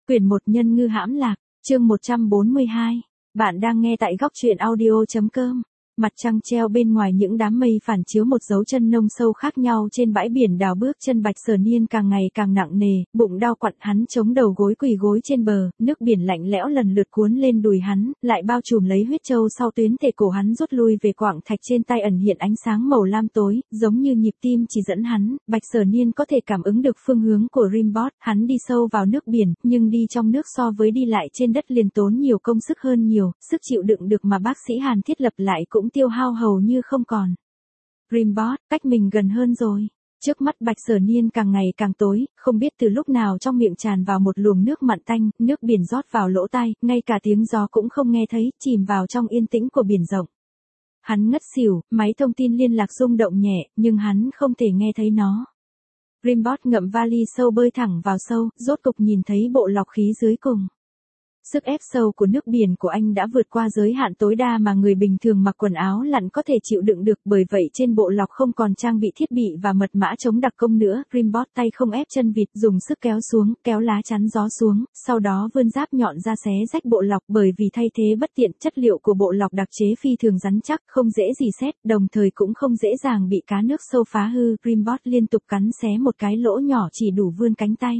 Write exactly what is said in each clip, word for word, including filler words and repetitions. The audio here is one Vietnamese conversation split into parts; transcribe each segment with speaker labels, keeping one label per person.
Speaker 1: Quyển một Nhân ngư hãm lạc, chương một trăm bốn mươi hai. Bạn đang nghe tại góc truyện audio chấm com. Mặt trăng treo bên ngoài những đám mây phản chiếu một dấu chân nông sâu khác nhau trên bãi biển đào. Bước chân Bạch Sở Niên càng ngày càng nặng nề, bụng đau quặn, hắn chống đầu gối quỳ gối trên bờ, nước biển lạnh lẽo lần lượt cuốn lên đùi hắn, lại bao trùm lấy huyết châu sau tuyến thể cổ hắn rút lui về quặng thạch trên tay ẩn hiện ánh sáng màu lam tối, giống như nhịp tim chỉ dẫn hắn. Bạch Sở Niên có thể cảm ứng được phương hướng của Rimbot, hắn đi sâu vào nước biển, nhưng đi trong nước so với đi lại trên đất liền tốn nhiều công sức hơn nhiều, sức chịu đựng được mà bác sĩ Hàn thiết lập lại cũng tiêu hao hầu như không còn. Rimbot, cách mình gần hơn rồi. Trước mắt Bạch Sở Niên càng ngày càng tối, không biết từ lúc nào trong miệng tràn vào một luồng nước mặn tanh, nước biển rót vào lỗ tai, ngay cả tiếng gió cũng không nghe thấy, chìm vào trong yên tĩnh của biển rộng. Hắn ngất xỉu, máy thông tin liên lạc rung động nhẹ, nhưng hắn không thể nghe thấy nó. Rimbot ngậm vali sâu bơi thẳng vào sâu, rốt cục nhìn thấy bộ lọc khí dưới cùng. Sức ép sâu của nước biển của anh đã vượt qua giới hạn tối đa mà người bình thường mặc quần áo lặn có thể chịu đựng được, bởi vậy trên bộ lọc không còn trang bị thiết bị và mật mã chống đặc công nữa. Rimbot tay không ép chân vịt, dùng sức kéo xuống, kéo lá chắn gió xuống, sau đó vươn giáp nhọn ra xé rách bộ lọc, bởi vì thay thế bất tiện, chất liệu của bộ lọc đặc chế phi thường rắn chắc, không dễ rỉ sét, đồng thời cũng không dễ dàng bị cá nước sâu phá hư. Rimbot liên tục cắn xé một cái lỗ nhỏ chỉ đủ vươn cánh tay.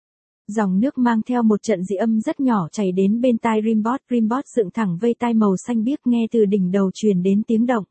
Speaker 1: Dòng nước mang theo một trận dị âm rất nhỏ chảy đến bên tai Rimbot. Rimbot dựng thẳng vây tai màu xanh biếc, nghe từ đỉnh đầu truyền đến tiếng động.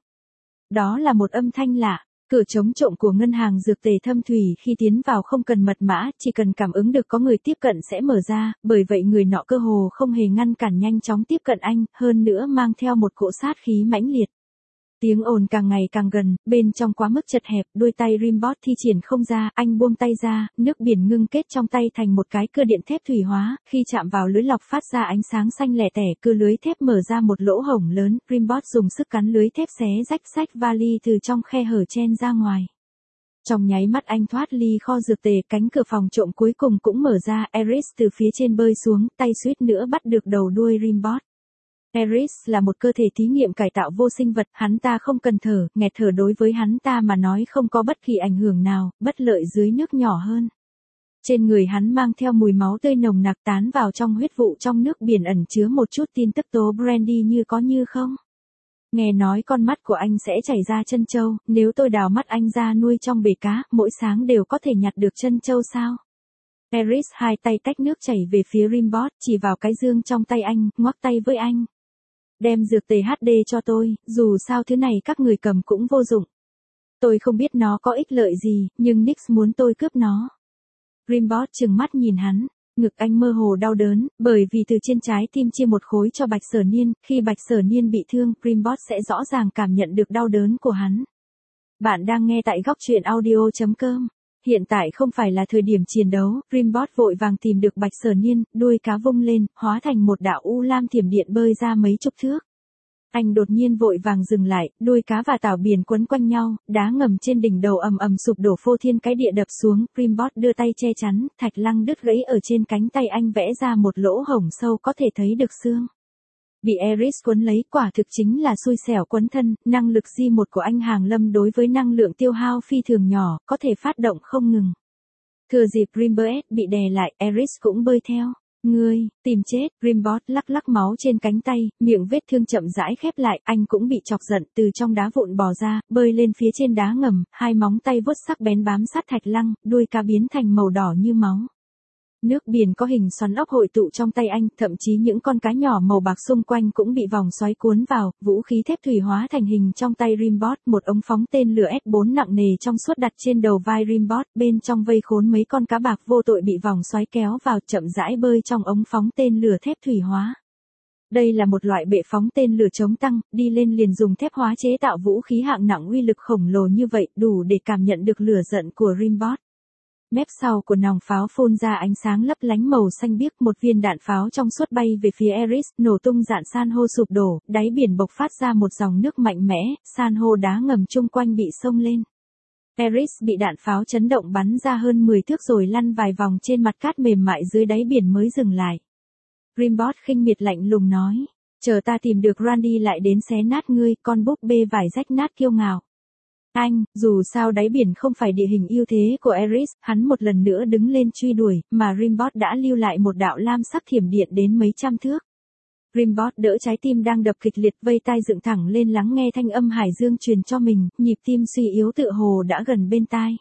Speaker 1: Đó là một âm thanh lạ. Cửa chống trộm của ngân hàng dược tề Thâm Thủy khi tiến vào không cần mật mã, chỉ cần cảm ứng được có người tiếp cận sẽ mở ra, bởi vậy người nọ cơ hồ không hề ngăn cản, nhanh chóng tiếp cận anh, hơn nữa mang theo một cỗ sát khí mãnh liệt. Tiếng ồn càng ngày càng gần, bên trong quá mức chật hẹp, đôi tay Rimbot thi triển không ra, anh buông tay ra, nước biển ngưng kết trong tay thành một cái cưa điện thép thủy hóa, khi chạm vào lưới lọc phát ra ánh sáng xanh lẻ tẻ, cưa lưới thép mở ra một lỗ hổng lớn, Rimbot dùng sức cắn lưới thép xé rách sách vali từ trong khe hở chen ra ngoài. Trong nháy mắt anh thoát ly kho dược tề, cánh cửa phòng trộm cuối cùng cũng mở ra, Eris từ phía trên bơi xuống, tay suýt nữa bắt được đầu đuôi Rimbot. Eris là một cơ thể thí nghiệm cải tạo vô sinh vật, hắn ta không cần thở, nghẹt thở đối với hắn ta mà nói không có bất kỳ ảnh hưởng nào, bất lợi dưới nước nhỏ hơn. Trên người hắn mang theo mùi máu tươi nồng nặc, tán vào trong huyết vụ trong nước biển ẩn chứa một chút tin tức tố brandy như có như không. Nghe nói con mắt của anh sẽ chảy ra chân châu, nếu tôi đào mắt anh ra nuôi trong bể cá, mỗi sáng đều có thể nhặt được chân châu sao? Eris hai tay tách nước chảy về phía Rimbot, chỉ vào cái dương trong tay anh, ngoắc tay với anh. Đem dược tề hát đê cho tôi, dù sao thứ này các người cầm cũng vô dụng. Tôi không biết nó có ích lợi gì, nhưng Nix muốn tôi cướp nó. Rimbot trừng mắt nhìn hắn, ngực anh mơ hồ đau đớn, bởi vì từ trên trái tim chia một khối cho Bạch Sở Niên, khi Bạch Sở Niên bị thương, Rimbot sẽ rõ ràng cảm nhận được đau đớn của hắn. Bạn đang nghe tại góc truyện audio chấm com. Hiện tại không phải là thời điểm chiến đấu, Rimbot vội vàng tìm được Bạch Sở Niên, đuôi cá vung lên, hóa thành một đạo u lam thiểm điện bơi ra mấy chục thước. Anh đột nhiên vội vàng dừng lại, đuôi cá và tảo biển quấn quanh nhau, đá ngầm trên đỉnh đầu ầm ầm sụp đổ, phô thiên cái địa đập xuống, Rimbot đưa tay che chắn, thạch lăng đứt gãy ở trên cánh tay anh, vẽ ra một lỗ hổng sâu có thể thấy được xương. Bị Eris quấn lấy, quả thực chính là xui xẻo quấn thân, năng lực G một của anh Hàng Lâm đối với năng lượng tiêu hao phi thường nhỏ, có thể phát động không ngừng. Thừa dịp Rimbot bị đè lại, Eris cũng bơi theo. Ngươi, tìm chết, Rimbot lắc lắc máu trên cánh tay, miệng vết thương chậm rãi khép lại, anh cũng bị chọc giận, từ trong đá vụn bò ra, bơi lên phía trên đá ngầm, hai móng tay vuốt sắc bén bám sát thạch lăng, đuôi cá biến thành màu đỏ như máu. Nước biển có hình xoắn ốc hội tụ trong tay anh, thậm chí những con cá nhỏ màu bạc xung quanh cũng bị vòng xoáy cuốn vào, vũ khí thép thủy hóa thành hình trong tay Rimbot, một ống phóng tên lửa S bốn nặng nề trong suốt đặt trên đầu vai Rimbot, bên trong vây khốn mấy con cá bạc vô tội bị vòng xoáy kéo vào, chậm rãi bơi trong ống phóng tên lửa thép thủy hóa. Đây là một loại bệ phóng tên lửa chống tăng, đi lên liền dùng thép hóa chế tạo vũ khí hạng nặng uy lực khổng lồ như vậy, đủ để cảm nhận được lửa giận của Rimbot. Mép sau của nòng pháo phun ra ánh sáng lấp lánh màu xanh biếc, một viên đạn pháo trong suốt bay về phía Eris, nổ tung, dạn san hô sụp đổ, đáy biển bộc phát ra một dòng nước mạnh mẽ, san hô đá ngầm chung quanh bị sông lên. Eris bị đạn pháo chấn động bắn ra hơn mười thước rồi lăn vài vòng trên mặt cát mềm mại dưới đáy biển mới dừng lại. Rimbot khinh miệt lạnh lùng nói, chờ ta tìm được Randy lại đến xé nát ngươi, con búp bê vải rách nát kiêu ngạo. Anh, dù sao đáy biển không phải địa hình ưu thế của Ares, hắn một lần nữa đứng lên truy đuổi, mà Rimbot đã lưu lại một đạo lam sắc thiểm điện đến mấy trăm thước. Rimbot đỡ trái tim đang đập kịch liệt, vây tai dựng thẳng lên lắng nghe thanh âm hải dương truyền cho mình, nhịp tim suy yếu tựa hồ đã gần bên tai.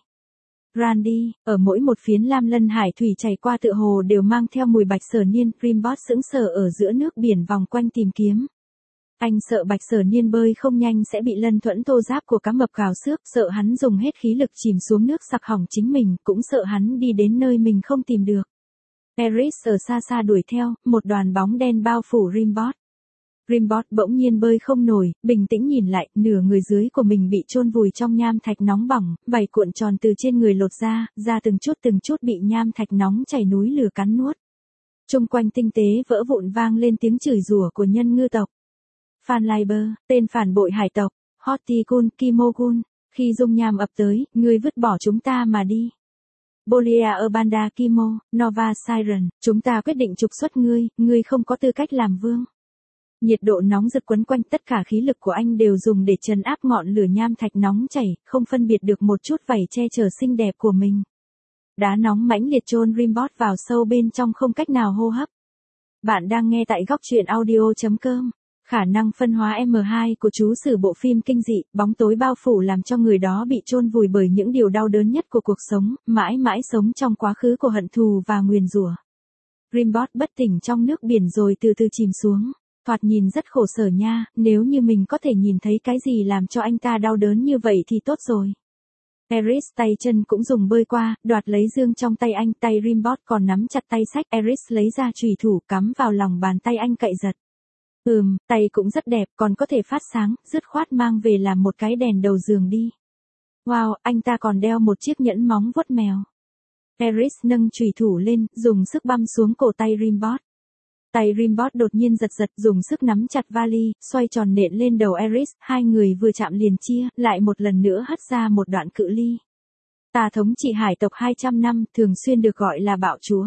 Speaker 1: Randy, ở mỗi một phiến lam lân hải thủy chảy qua tựa hồ đều mang theo mùi bạch sở niên, Rimbot sững sờ ở giữa nước biển vòng quanh tìm kiếm. Anh sợ bạch sở niên bơi không nhanh sẽ bị lân thuẫn thô giáp của cá mập cào xước, sợ hắn dùng hết khí lực chìm xuống nước sặc hỏng chính mình, cũng sợ hắn đi đến nơi mình không tìm được. Ares ở xa xa đuổi theo, một đoàn bóng đen bao phủ Rimbot. Rimbot bỗng nhiên bơi không nổi, bình tĩnh nhìn lại, nửa người dưới của mình bị chôn vùi trong nham thạch nóng bỏng, vảy cuộn tròn từ trên người lột ra, ra từng chút từng chút bị nham thạch nóng chảy núi lửa cắn nuốt. Trung quanh tinh tế vỡ vụn vang lên tiếng chửi rủa của nhân ngư tộc. Phan Liber, tên phản bội hải tộc, Hottie-kun, Kimo-kun, khi dung nham ập tới, ngươi vứt bỏ chúng ta mà đi. Bolia Urbanda Kimo, Nova Siren, chúng ta quyết định trục xuất ngươi, ngươi không có tư cách làm vương. Nhiệt độ nóng rực quấn quanh, tất cả khí lực của anh đều dùng để trấn áp ngọn lửa nham thạch nóng chảy, không phân biệt được một chút vảy che chở xinh đẹp của mình. Đá nóng mãnh liệt chôn Rimbot vào sâu bên trong không cách nào hô hấp. Bạn đang nghe tại góc truyện audio chấm com. Khả năng phân hóa em hai của chú sử bộ phim kinh dị, bóng tối bao phủ làm cho người đó bị chôn vùi bởi những điều đau đớn nhất của cuộc sống, mãi mãi sống trong quá khứ của hận thù và nguyền rủa. Rimbot bất tỉnh trong nước biển rồi từ từ chìm xuống. Thoạt nhìn rất khổ sở nha, nếu như mình có thể nhìn thấy cái gì làm cho anh ta đau đớn như vậy thì tốt rồi. Ares tay chân cũng dùng bơi qua, đoạt lấy dương trong tay anh, tay Rimbot còn nắm chặt tay sách. Ares lấy ra chùy thủ cắm vào lòng bàn tay anh cậy giật. Ừm, tay cũng rất đẹp, còn có thể phát sáng, dứt khoát mang về làm một cái đèn đầu giường đi. Wow, anh ta còn đeo một chiếc nhẫn móng vuốt mèo. Ares nâng chùy thủ lên, dùng sức băm xuống cổ tay Rimbot. Tay Rimbot đột nhiên giật giật, dùng sức nắm chặt vali, xoay tròn nện lên đầu Ares, hai người vừa chạm liền chia, lại một lần nữa hất ra một đoạn cự ly. Ta thống trị hải tộc hai trăm năm, thường xuyên được gọi là bạo chúa.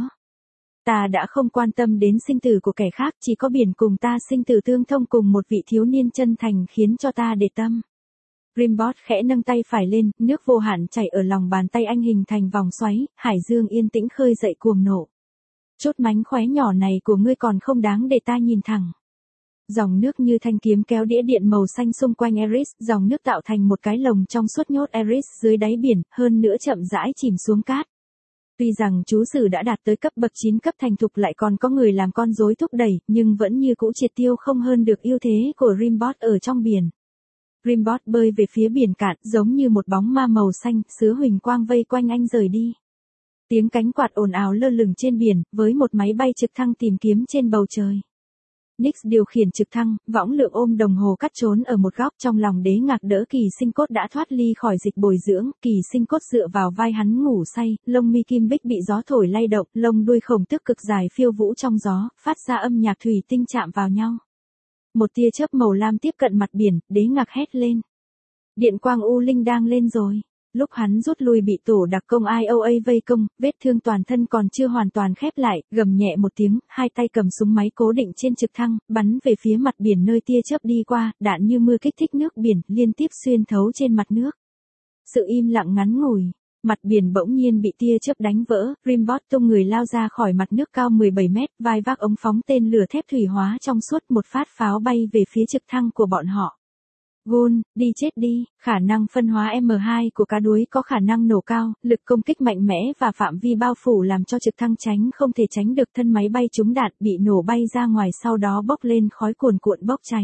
Speaker 1: Ta đã không quan tâm đến sinh tử của kẻ khác, chỉ có biển cùng ta sinh tử tương thông cùng một vị thiếu niên chân thành khiến cho ta để tâm. Rimbot khẽ nâng tay phải lên, nước vô hạn chảy ở lòng bàn tay anh hình thành vòng xoáy, hải dương yên tĩnh khơi dậy cuồng nộ. Chút mánh khóe nhỏ này của ngươi còn không đáng để ta nhìn thẳng. Dòng nước như thanh kiếm kéo đĩa điện màu xanh xung quanh Ares, dòng nước tạo thành một cái lồng trong suốt nhốt Ares dưới đáy biển, hơn nữa chậm rãi chìm xuống cát. Tuy rằng chú sử đã đạt tới cấp bậc chín cấp thành thục lại còn có người làm con rối thúc đẩy, nhưng vẫn như cũ triệt tiêu không hơn được ưu thế của Rimbot ở trong biển. Rimbot bơi về phía biển cạn, giống như một bóng ma màu xanh, sứa huỳnh quang vây quanh anh rời đi. Tiếng cánh quạt ồn ào lơ lửng trên biển, với một máy bay trực thăng tìm kiếm trên bầu trời. Nix điều khiển trực thăng, võng lượng ôm đồng hồ cắt trốn ở một góc, trong lòng đế ngạc đỡ Kỳ Sinh Cốt đã thoát ly khỏi dịch bồi dưỡng, Kỳ Sinh Cốt dựa vào vai hắn ngủ say, lông mi kim bích bị gió thổi lay động, lông đuôi khổng tước cực dài phiêu vũ trong gió, phát ra âm nhạc thủy tinh chạm vào nhau. Một tia chớp màu lam tiếp cận mặt biển, đế ngạc hét lên. Điện quang u linh đang lên rồi. Lúc hắn rút lui bị tổ đặc công i o a vây công, vết thương toàn thân còn chưa hoàn toàn khép lại, gầm nhẹ một tiếng, hai tay cầm súng máy cố định trên trực thăng, bắn về phía mặt biển nơi tia chớp đi qua, đạn như mưa kích thích nước biển, liên tiếp xuyên thấu trên mặt nước. Sự im lặng ngắn ngủi, mặt biển bỗng nhiên bị tia chớp đánh vỡ, Rimbot tung người lao ra khỏi mặt nước cao mười bảy mét, vai vác ống phóng tên lửa thép thủy hóa trong suốt, một phát pháo bay về phía trực thăng của bọn họ. Gun, đi chết đi, khả năng phân hóa em hai của cá đuối có khả năng nổ cao, lực công kích mạnh mẽ và phạm vi bao phủ làm cho trực thăng tránh không thể tránh được, thân máy bay trúng đạn bị nổ bay ra ngoài, sau đó bốc lên khói cuồn cuộn bốc cháy.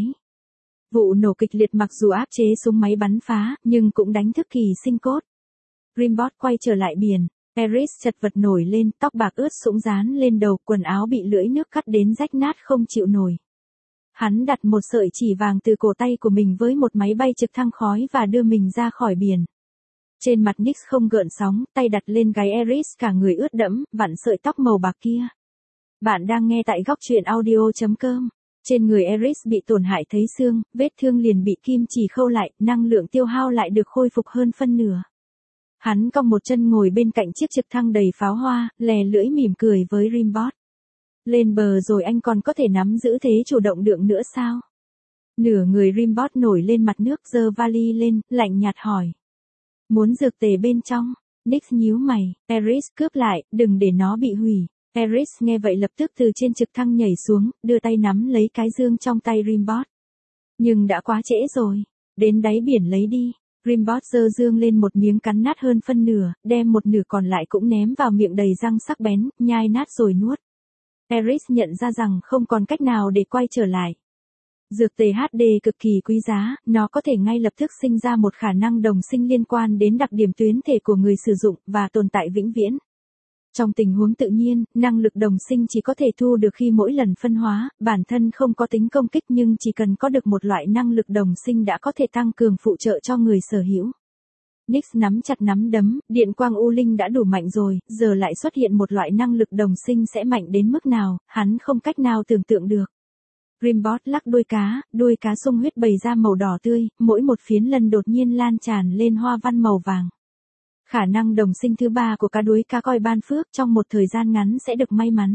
Speaker 1: Vụ nổ kịch liệt mặc dù áp chế súng máy bắn phá, nhưng cũng đánh thức Kỳ Sinh Cốt. Rimbot quay trở lại biển, Ares chật vật nổi lên, tóc bạc ướt sũng dán lên đầu, quần áo bị lưỡi nước cắt đến rách nát không chịu nổi. Hắn đặt một sợi chỉ vàng từ cổ tay của mình với một máy bay trực thăng khói và đưa mình ra khỏi biển. Trên mặt Nix không gợn sóng, tay đặt lên gáy Ares, cả người ướt đẫm, vặn sợi tóc màu bạc kia. Bạn đang nghe tại góc truyện audio chấm com. Trên người Ares bị tổn hại thấy xương, vết thương liền bị kim chỉ khâu lại, năng lượng tiêu hao lại được khôi phục hơn phân nửa. Hắn cong một chân ngồi bên cạnh chiếc trực thăng đầy pháo hoa, lè lưỡi mỉm cười với Rimbot. Lên bờ rồi anh còn có thể nắm giữ thế chủ động được nữa sao? Nửa người Rimbot nổi lên mặt nước, giơ vali lên, lạnh nhạt hỏi. Muốn dược tề bên trong. Nick nhíu mày, Eris cướp lại, đừng để nó bị hủy. Eris nghe vậy lập tức từ trên trực thăng nhảy xuống, đưa tay nắm lấy cái dương trong tay Rimbot. Nhưng đã quá trễ rồi, đến đáy biển lấy đi. Rimbot giơ dương lên một miếng cắn nát hơn phân nửa, đem một nửa còn lại cũng ném vào miệng đầy răng sắc bén, nhai nát rồi nuốt. Eris nhận ra rằng không còn cách nào để quay trở lại. Dược tề hát đê cực kỳ quý giá, nó có thể ngay lập tức sinh ra một khả năng đồng sinh liên quan đến đặc điểm tuyến thể của người sử dụng và tồn tại vĩnh viễn. Trong tình huống tự nhiên, năng lực đồng sinh chỉ có thể thu được khi mỗi lần phân hóa, bản thân không có tính công kích nhưng chỉ cần có được một loại năng lực đồng sinh đã có thể tăng cường phụ trợ cho người sở hữu. Nix nắm chặt nắm đấm, điện quang u linh đã đủ mạnh rồi, giờ lại xuất hiện một loại năng lực đồng sinh sẽ mạnh đến mức nào, hắn không cách nào tưởng tượng được. Rimbot lắc đuôi cá, đuôi cá sung huyết bày ra màu đỏ tươi, mỗi một phiến lần đột nhiên lan tràn lên hoa văn màu vàng. Khả năng đồng sinh thứ ba của cá đuối cá coi ban phước trong một thời gian ngắn sẽ được may mắn.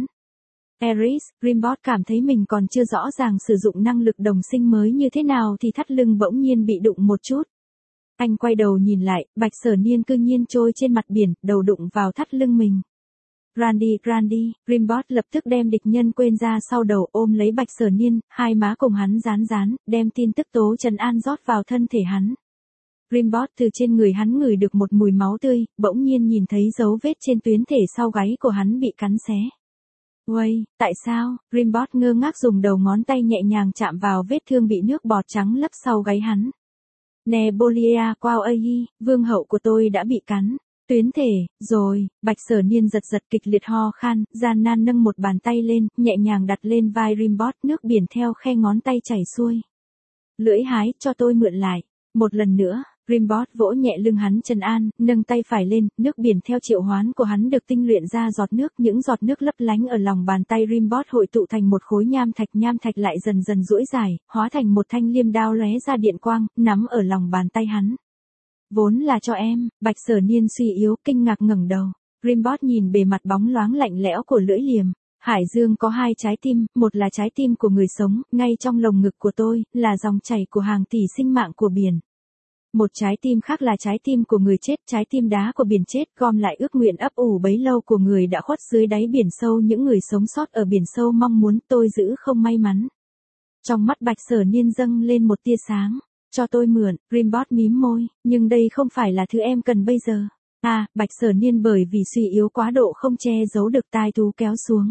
Speaker 1: Eris, Rimbot cảm thấy mình còn chưa rõ ràng sử dụng năng lực đồng sinh mới như thế nào thì thắt lưng bỗng nhiên bị đụng một chút. Anh quay đầu nhìn lại, Bạch Sở Niên cư nhiên trôi trên mặt biển, đầu đụng vào thắt lưng mình. Randy, Randy, Rimbot lập tức đem địch nhân quên ra sau đầu ôm lấy Bạch Sở Niên, hai má cùng hắn dán dán, đem tin tức tố trấn an rót vào thân thể hắn. Rimbot từ trên người hắn ngửi được một mùi máu tươi, bỗng nhiên nhìn thấy dấu vết trên tuyến thể sau gáy của hắn bị cắn xé. Uầy, tại sao? Rimbot ngơ ngác dùng đầu ngón tay nhẹ nhàng chạm vào vết thương bị nước bọt trắng lấp sau gáy hắn. Nebolia Quao Ayi, vương hậu của tôi đã bị cắn. Tuyến thể, rồi, Bạch Sở Niên giật giật kịch liệt ho khan, gian nan nâng một bàn tay lên, nhẹ nhàng đặt lên vai Rimbot, nước biển theo khe ngón tay chảy xuôi. Lưỡi hái, cho tôi mượn lại. Một lần nữa, Rimbot vỗ nhẹ lưng hắn trấn an, nâng tay phải lên, nước biển theo triệu hoán của hắn được tinh luyện ra giọt nước, những giọt nước lấp lánh ở lòng bàn tay Rimbot hội tụ thành một khối nham thạch, nham thạch lại dần dần duỗi dài, hóa thành một thanh liêm đao lóe ra điện quang, nắm ở lòng bàn tay hắn. Vốn là cho em, Bạch Sở Niên suy yếu, kinh ngạc ngẩng đầu. Rimbot nhìn bề mặt bóng loáng lạnh lẽo của lưỡi liềm. Hải dương có hai trái tim, một là trái tim của người sống, ngay trong lồng ngực của tôi, là dòng chảy của hàng tỷ sinh mạng của biển. Một trái tim khác là trái tim của người chết, trái tim đá của biển chết, gom lại ước nguyện ấp ủ bấy lâu của người đã khuất dưới đáy biển sâu, những người sống sót ở biển sâu mong muốn tôi giữ không may mắn. Trong mắt Bạch Sở Niên dâng lên một tia sáng. Cho tôi mượn, Rimbot mím môi, nhưng đây không phải là thứ em cần bây giờ. À, Bạch Sở Niên bởi vì suy yếu quá độ không che giấu được tai thú kéo xuống.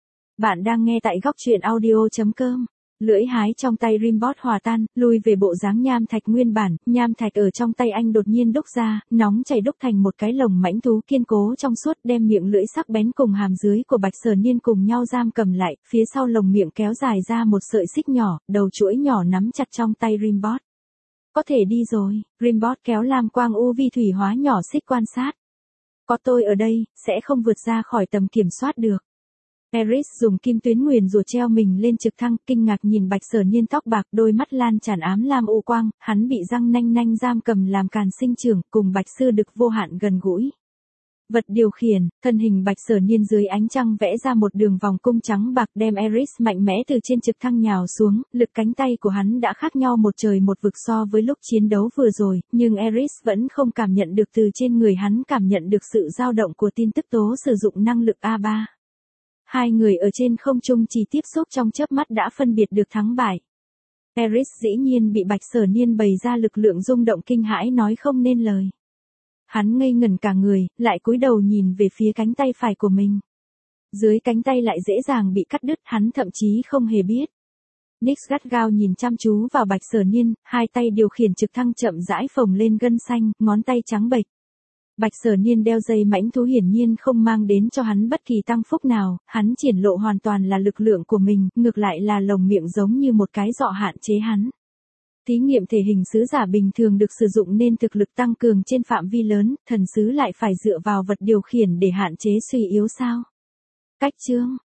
Speaker 1: Bạn đang nghe tại góc truyện audio chấm com. Lưỡi hái trong tay Rimbot hòa tan, lùi về bộ dáng nham thạch nguyên bản, nham thạch ở trong tay anh đột nhiên đúc ra, nóng chảy đúc thành một cái lồng mãnh thú kiên cố trong suốt, đem miệng lưỡi sắc bén cùng hàm dưới của Bạch Sở Niên cùng nhau giam cầm lại, phía sau lồng miệng kéo dài ra một sợi xích nhỏ, đầu chuỗi nhỏ nắm chặt trong tay Rimbot. Có thể đi rồi, Rimbot kéo lam quang u vi thủy hóa nhỏ xích quan sát. Có tôi ở đây, sẽ không vượt ra khỏi tầm kiểm soát được. Eris dùng kim tuyến nguyền rủa treo mình lên trực thăng, kinh ngạc nhìn Bạch Sở Niên tóc bạc, đôi mắt lan tràn ám lam u quang, hắn bị răng nanh nanh giam cầm làm càn sinh trưởng, cùng Bạch Sư Đực vô hạn gần gũi. Vật điều khiển, thân hình Bạch Sở Niên dưới ánh trăng vẽ ra một đường vòng cung trắng bạc, đem Eris mạnh mẽ từ trên trực thăng nhào xuống, lực cánh tay của hắn đã khác nhau một trời một vực so với lúc chiến đấu vừa rồi, nhưng Eris vẫn không cảm nhận được từ trên người hắn cảm nhận được sự dao động của tin tức tố sử dụng năng lực A ba. Hai người ở trên không trung chỉ tiếp xúc trong chớp mắt đã phân biệt được thắng bại. Eris dĩ nhiên bị Bạch Sở Niên bày ra lực lượng rung động kinh hãi nói không nên lời. Hắn ngây ngẩn cả người, lại cúi đầu nhìn về phía cánh tay phải của mình. Dưới cánh tay lại dễ dàng bị cắt đứt, hắn thậm chí không hề biết. Nix gắt gao nhìn chăm chú vào Bạch Sở Niên, hai tay điều khiển trực thăng chậm rãi phồng lên gân xanh, ngón tay trắng bệch. Bạch Sở Niên đeo dây mãnh thú hiển nhiên không mang đến cho hắn bất kỳ tăng phúc nào, hắn triển lộ hoàn toàn là lực lượng của mình, ngược lại là lồng miệng giống như một cái dọ hạn chế hắn. Thí nghiệm thể hình sứ giả bình thường được sử dụng nên thực lực tăng cường trên phạm vi lớn, thần sứ lại phải dựa vào vật điều khiển để hạn chế suy yếu sao? Cách chương,